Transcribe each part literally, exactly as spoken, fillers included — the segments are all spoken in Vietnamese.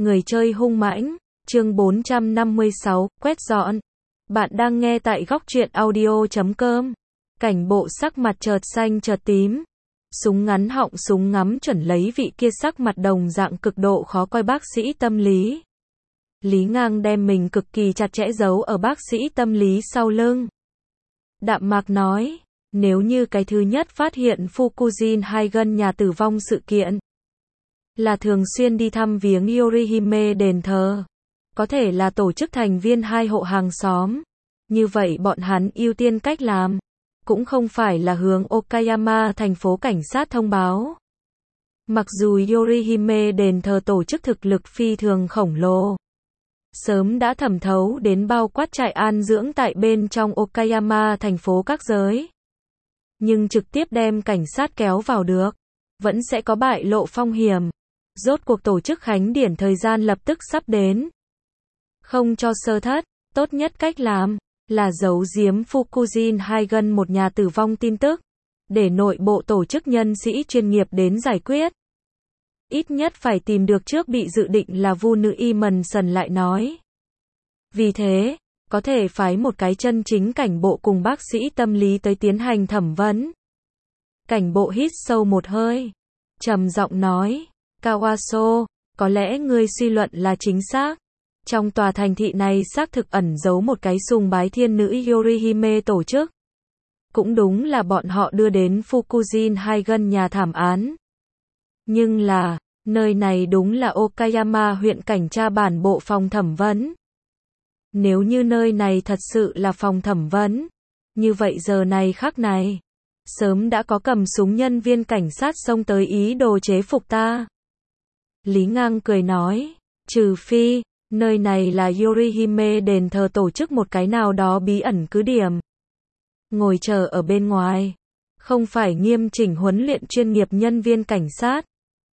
Người chơi hung mãnh, chương bốn trăm năm mươi sáu, quét dọn. Bạn đang nghe tại góc truyện audio chấm com. Cảnh bộ sắc mặt chợt xanh chợt tím. Súng ngắn họng súng ngắm chuẩn lấy vị kia sắc mặt đồng dạng cực độ khó coi bác sĩ tâm lý. Lý Ngang đem mình cực kỳ chặt chẽ giấu ở bác sĩ tâm lý sau lưng. Đạm mạc nói, nếu như cái thứ nhất phát hiện Fukujin hai gân nhà tử vong sự kiện là thường xuyên đi thăm viếng Yorihime đền thờ, có thể là tổ chức thành viên hai hộ hàng xóm, như vậy bọn hắn ưu tiên cách làm cũng không phải là hướng Okayama thành phố cảnh sát thông báo. Mặc dù Yorihime đền thờ tổ chức thực lực phi thường khổng lồ, sớm đã thẩm thấu đến bao quát trại an dưỡng tại bên trong Okayama thành phố các giới, nhưng trực tiếp đem cảnh sát kéo vào được, vẫn sẽ có bại lộ phong hiểm. Rốt cuộc tổ chức khánh điển thời gian lập tức sắp đến. Không cho sơ thất, tốt nhất cách làm là giấu giếm Fukujin hai gân một nhà tử vong tin tức, để nội bộ tổ chức nhân sĩ chuyên nghiệp đến giải quyết. Ít nhất phải tìm được trước bị dự định là vu nữ y mần sần lại nói. Vì thế, có thể phái một cái chân chính cảnh bộ cùng bác sĩ tâm lý tới tiến hành thẩm vấn. Cảnh bộ hít sâu một hơi, trầm giọng nói, Kawaso, có lẽ ngươi suy luận là chính xác. Trong tòa thành thị này xác thực ẩn giấu một cái sùng bái thiên nữ Yorihime tổ chức. Cũng đúng là bọn họ đưa đến Fukujin hai gân nhà thảm án. Nhưng là, nơi này đúng là Okayama huyện cảnh tra bản bộ phòng thẩm vấn. Nếu như nơi này thật sự là phòng thẩm vấn, như vậy giờ này khắc này, sớm đã có cầm súng nhân viên cảnh sát xông tới ý đồ chế phục ta. Lý Ngang cười nói, trừ phi, nơi này là Yorihime đền thờ tổ chức một cái nào đó bí ẩn cứ điểm. Ngồi chờ ở bên ngoài, không phải nghiêm chỉnh huấn luyện chuyên nghiệp nhân viên cảnh sát,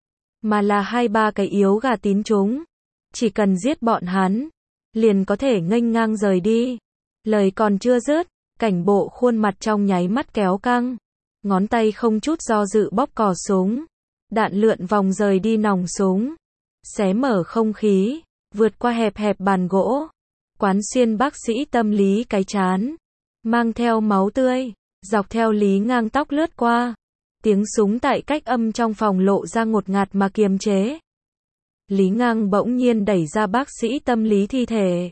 mà là hai ba cái yếu gà tín chúng. Chỉ cần giết bọn hắn, liền có thể nghênh ngang rời đi. Lời còn chưa dứt, cảnh bộ khuôn mặt trong nháy mắt kéo căng, ngón tay không chút do dự bóp cò súng. Đạn lượn vòng rời đi nòng súng, xé mở không khí, vượt qua hẹp hẹp bàn gỗ, quán xuyên bác sĩ tâm lý cái chán, mang theo máu tươi, dọc theo Lý Ngang tóc lướt qua. Tiếng súng tại cách âm trong phòng lộ ra ngột ngạt mà kiềm chế. Lý Ngang bỗng nhiên đẩy ra bác sĩ tâm lý thi thể,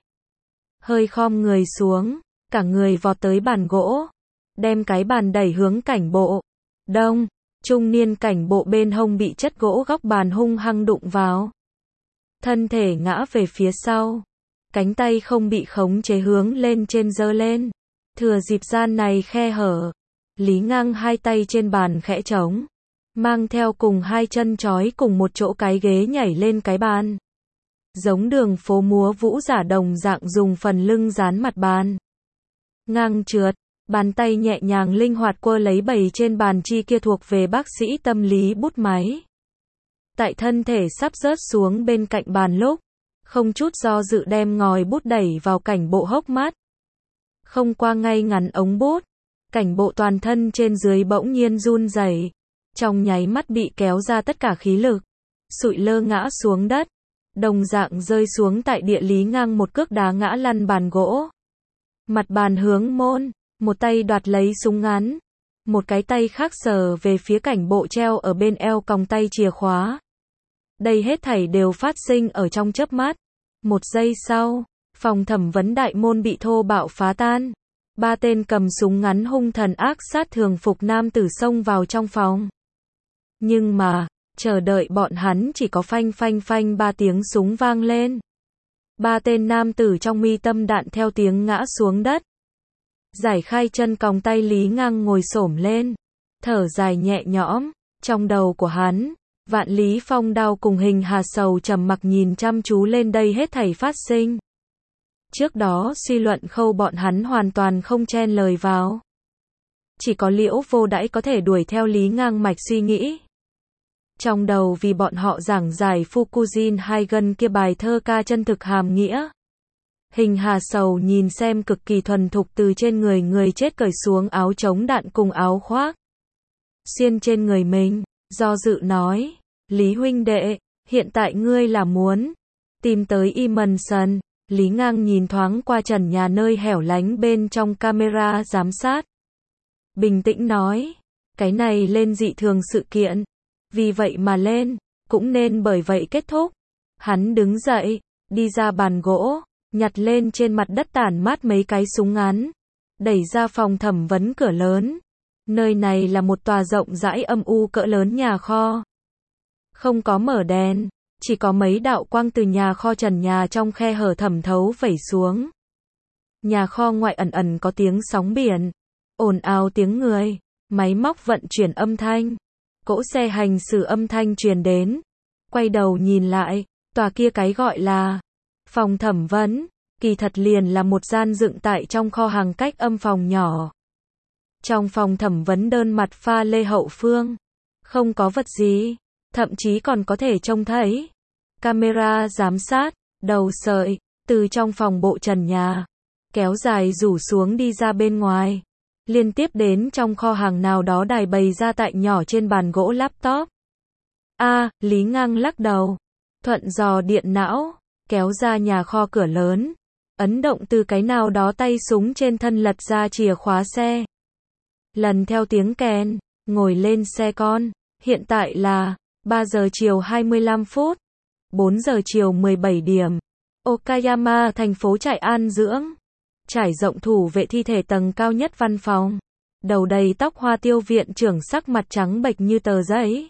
hơi khom người xuống, cả người vọt tới bàn gỗ, đem cái bàn đẩy hướng cảnh bộ. Đông, trung niên cảnh bộ bên hông bị chất gỗ góc bàn hung hăng đụng vào, thân thể ngã về phía sau, cánh tay không bị khống chế hướng lên trên giơ lên. Thừa dịp gian này khe hở, Lý Ngang hai tay trên bàn khẽ trống, mang theo cùng hai chân trói cùng một chỗ cái ghế nhảy lên cái bàn, giống đường phố múa vũ giả đồng dạng dùng phần lưng dán mặt bàn. Ngang trượt, bàn tay nhẹ nhàng linh hoạt quơ lấy bày trên bàn chi kia thuộc về bác sĩ tâm lý bút máy. Tại thân thể sắp rớt xuống bên cạnh bàn lúc, không chút do dự đem ngòi bút đẩy vào cảnh bộ hốc mắt. Không qua ngay ngắn ống bút, cảnh bộ toàn thân trên dưới bỗng nhiên run rẩy, trong nháy mắt bị kéo ra tất cả khí lực, sụi lơ ngã xuống đất, đồng dạng rơi xuống tại địa. Lý Ngang một cước đá ngã lăn bàn gỗ. Mặt bàn hướng môn, một tay đoạt lấy súng ngắn, một cái tay khác sờ về phía cảnh bộ treo ở bên eo còng tay chìa khóa. Đây hết thảy đều phát sinh ở trong chớp mắt. Một giây sau, phòng thẩm vấn đại môn bị thô bạo phá tan. Ba tên cầm súng ngắn hung thần ác sát thường phục nam tử xông vào trong phòng. Nhưng mà, chờ đợi bọn hắn chỉ có phanh phanh phanh ba tiếng súng vang lên. Ba tên nam tử trong mi tâm đạn theo tiếng ngã xuống đất. Giải khai chân còng tay, Lý Ngang ngồi xổm lên, thở dài nhẹ nhõm. Trong đầu của hắn, Vạn Lý Phong Đao cùng Hình Hà Sầu trầm mặc nhìn chăm chú lên đây hết thảy phát sinh. Trước đó suy luận khâu bọn hắn hoàn toàn không chen lời vào. Chỉ có Liễu Vô Đãi có thể đuổi theo Lý Ngang mạch suy nghĩ. Trong đầu vì bọn họ giảng giải Fukujin hai gân kia bài thơ ca chân thực hàm nghĩa. Hình Hà Sầu nhìn xem cực kỳ thuần thục từ trên người người chết cởi xuống áo chống đạn cùng áo khoác, xiên trên người mình, do dự nói, Lý huynh đệ, hiện tại ngươi là muốn Tìm tới Emerson, Lý Ngang nhìn thoáng qua trần nhà nơi hẻo lánh bên trong camera giám sát. Bình tĩnh nói, cái này lên dị thường sự kiện. Vì vậy mà lên, cũng nên bởi vậy kết thúc. Hắn đứng dậy, đi ra bàn gỗ, nhặt lên trên mặt đất tản mát mấy cái súng ngắn. Đẩy ra phòng thẩm vấn cửa lớn. Nơi này là một tòa rộng rãi âm u cỡ lớn nhà kho. Không có mở đèn, chỉ có mấy đạo quang từ nhà kho trần nhà trong khe hở thẩm thấu vẩy xuống. Nhà kho ngoại ẩn ẩn có tiếng sóng biển, ồn ào tiếng người, máy móc vận chuyển âm thanh, cỗ xe hành xử âm thanh truyền đến. Quay đầu nhìn lại, tòa kia cái gọi là phòng thẩm vấn, kỳ thật liền là một gian dựng tại trong kho hàng cách âm phòng nhỏ. Trong phòng thẩm vấn đơn mặt pha lê hậu phương, không có vật gì, thậm chí còn có thể trông thấy camera giám sát, đầu sợi, từ trong phòng bộ trần nhà, kéo dài rủ xuống đi ra bên ngoài, liên tiếp đến trong kho hàng nào đó đài bày ra tại nhỏ trên bàn gỗ laptop. A, à, Lý Ngang lắc đầu, thuận dò điện não, kéo ra nhà kho cửa lớn, ấn động từ cái nào đó tay súng trên thân lật ra chìa khóa xe. Lần theo tiếng kèn, ngồi lên xe con, hiện tại là ba giờ chiều hai mươi lăm phút, bốn giờ chiều mười bảy điểm. Okayama, thành phố trại an dưỡng. Trải rộng thủ vệ thi thể tầng cao nhất văn phòng. Đầu đầy tóc hoa tiêu viện trưởng sắc mặt trắng bệch như tờ giấy.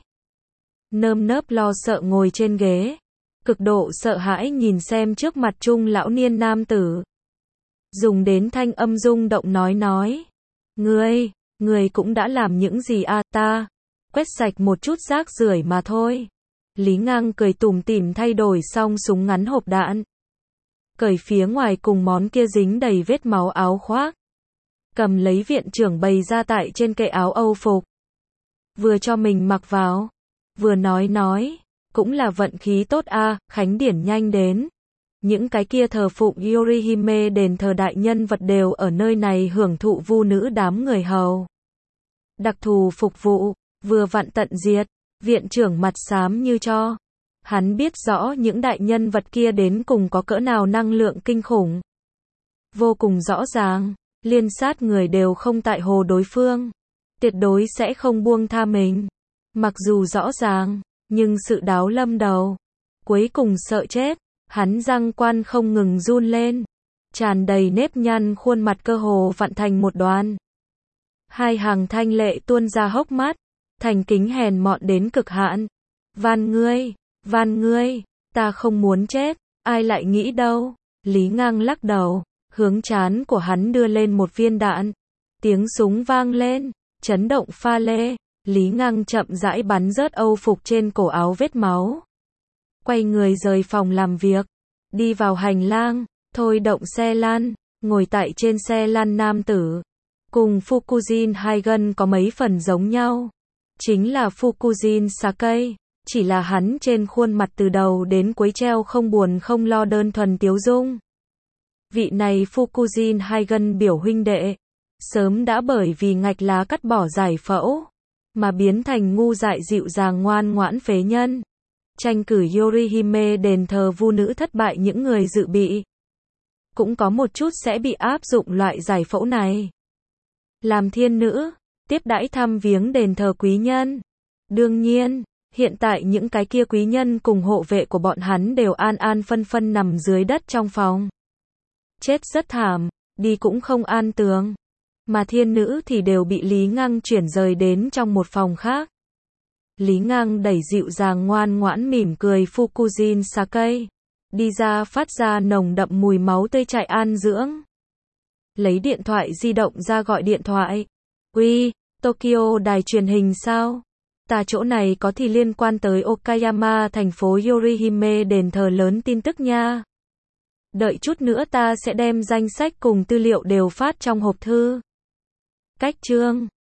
Nơm nớp lo sợ ngồi trên ghế. Cực độ sợ hãi nhìn xem trước mặt trung lão niên nam tử. Dùng đến thanh âm rung động nói nói. Ngươi, ngươi cũng đã làm những gì à ta? Quét sạch một chút rác rưởi mà thôi. Lý Ngang cười tủm tỉm thay đổi xong súng ngắn hộp đạn. Cởi phía ngoài cùng món kia dính đầy vết máu áo khoác. Cầm lấy viện trưởng bày ra tại trên kệ áo âu phục. Vừa cho mình mặc vào. Vừa nói nói. Cũng là vận khí tốt a, à, khánh điển nhanh đến. Những cái kia thờ phụng Yorihime đền thờ đại nhân vật đều ở nơi này hưởng thụ vu nữ đám người hầu. Đặc thù phục vụ, vừa vặn tận diệt. Viện trưởng mặt xám như cho. Hắn biết rõ những đại nhân vật kia đến cùng có cỡ nào năng lượng kinh khủng. Vô cùng rõ ràng, liên sát người đều không tại hồ đối phương. Tuyệt đối sẽ không buông tha mình. Mặc dù rõ ràng, nhưng sự đáo lâm đầu. Cuối cùng sợ chết, hắn răng quan không ngừng run lên. Tràn đầy nếp nhăn khuôn mặt cơ hồ vặn thành một đoàn. Hai hàng thanh lệ tuôn ra hốc mắt. Thành kính hèn mọn đến cực hạn. Van ngươi, van ngươi, ta không muốn chết, ai lại nghĩ đâu. Lý Ngang lắc đầu, hướng trán của hắn đưa lên một viên đạn. Tiếng súng vang lên, chấn động pha lê. Lý Ngang chậm rãi bắn rớt âu phục trên cổ áo vết máu. Quay người rời phòng làm việc, đi vào hành lang, thôi động xe lăn, ngồi tại trên xe lăn nam tử. Cùng Fukujin Haigen có mấy phần giống nhau. Chính là Fukujin Sakai, chỉ là hắn trên khuôn mặt từ đầu đến cuối treo không buồn không lo đơn thuần tiếu dung. Vị này Fukujin Haigen biểu huynh đệ, sớm đã bởi vì ngạch lá cắt bỏ giải phẫu, mà biến thành ngu dại dịu dàng ngoan ngoãn phế nhân. Tranh cử Yorihime đền thờ vu nữ thất bại những người dự bị. Cũng có một chút sẽ bị áp dụng loại giải phẫu này. Làm thiên nữ, tiếp đãi thăm viếng đền thờ quý nhân. Đương nhiên, hiện tại những cái kia quý nhân cùng hộ vệ của bọn hắn đều an an phân phân nằm dưới đất trong phòng. Chết rất thảm, đi cũng không an tường. Mà thiên nữ thì đều bị Lý Ngang chuyển rời đến trong một phòng khác. Lý Ngang đẩy dịu dàng ngoan ngoãn mỉm cười Fukujin Sakai. Đi ra phát ra nồng đậm mùi máu tươi trại an dưỡng. Lấy điện thoại di động ra gọi điện thoại. Uy, Tokyo đài truyền hình sao? Ta chỗ này có thì liên quan tới Okayama thành phố Yorihime đền thờ lớn tin tức nha. Đợi chút nữa ta sẽ đem danh sách cùng tư liệu đều phát trong hộp thư. Cách chương